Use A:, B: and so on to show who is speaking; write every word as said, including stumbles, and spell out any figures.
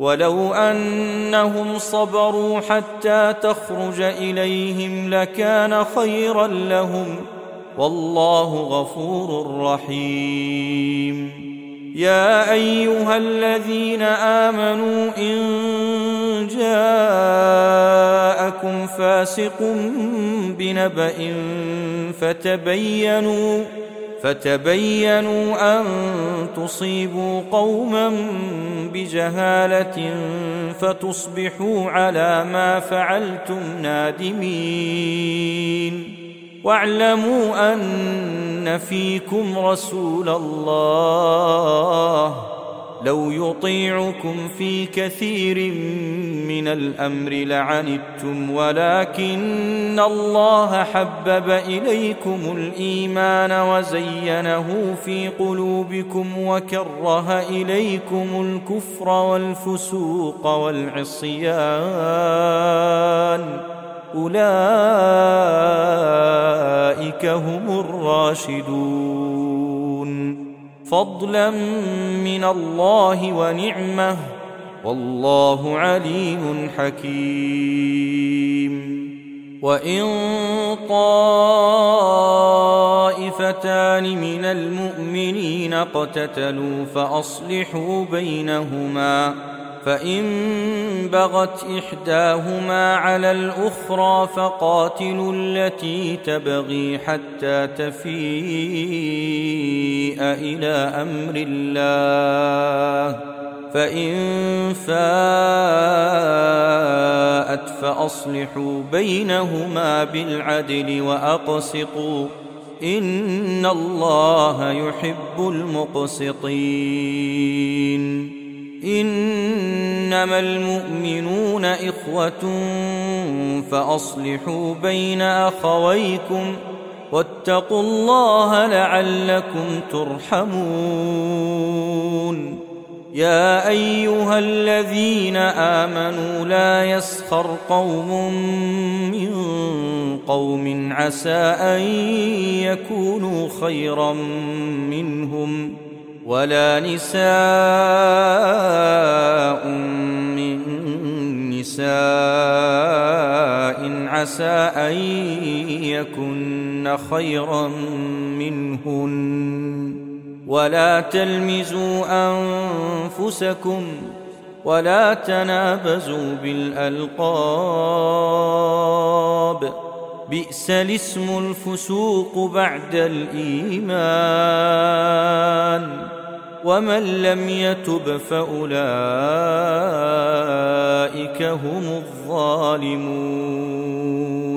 A: ولو أنهم صبروا حتى تخرج إليهم لكان خيرا لهم والله غفور رحيم. يا أيها الذين آمنوا إن جاءكم فاسق بنبأ فتبينوا فتبينوا أن تصيبوا قوما بجهالة فتصبحوا على ما فعلتم نادمين. واعلموا أن فيكم رسول الله لو يطيعكم في كثير من الأمر لعنتم ولكن الله حبب إليكم الإيمان وزينه في قلوبكم وكره إليكم الكفر والفسوق والعصيان أولئك هم الراشدون فضلا من الله ونعمة والله عليم حكيم. وإن طائفتان من المؤمنين اقتتلوا فأصلحوا بينهما فإن بغت إحداهما على الأخرى فقاتلوا التي تبغي حتى تفيء إلى أمر الله فإن فاءت فأصلحوا بينهما بالعدل وأقسطوا إن الله يحب المقسطين. إنما المؤمنون إخوة فأصلحوا بين أخويكم واتقوا الله لعلكم ترحمون. يا أيها الذين آمنوا لا يسخر قوم من قوم عسى أن يكونوا خيرا منهم ولا نساء من نساء عسى أن يكن خيرا منهن ولا تلمزوا أنفسكم ولا تنابزوا بالألقاب بئس الاسم الفسوق بعد الإيمان ومن لم يتب فأولئك هم الظالمون.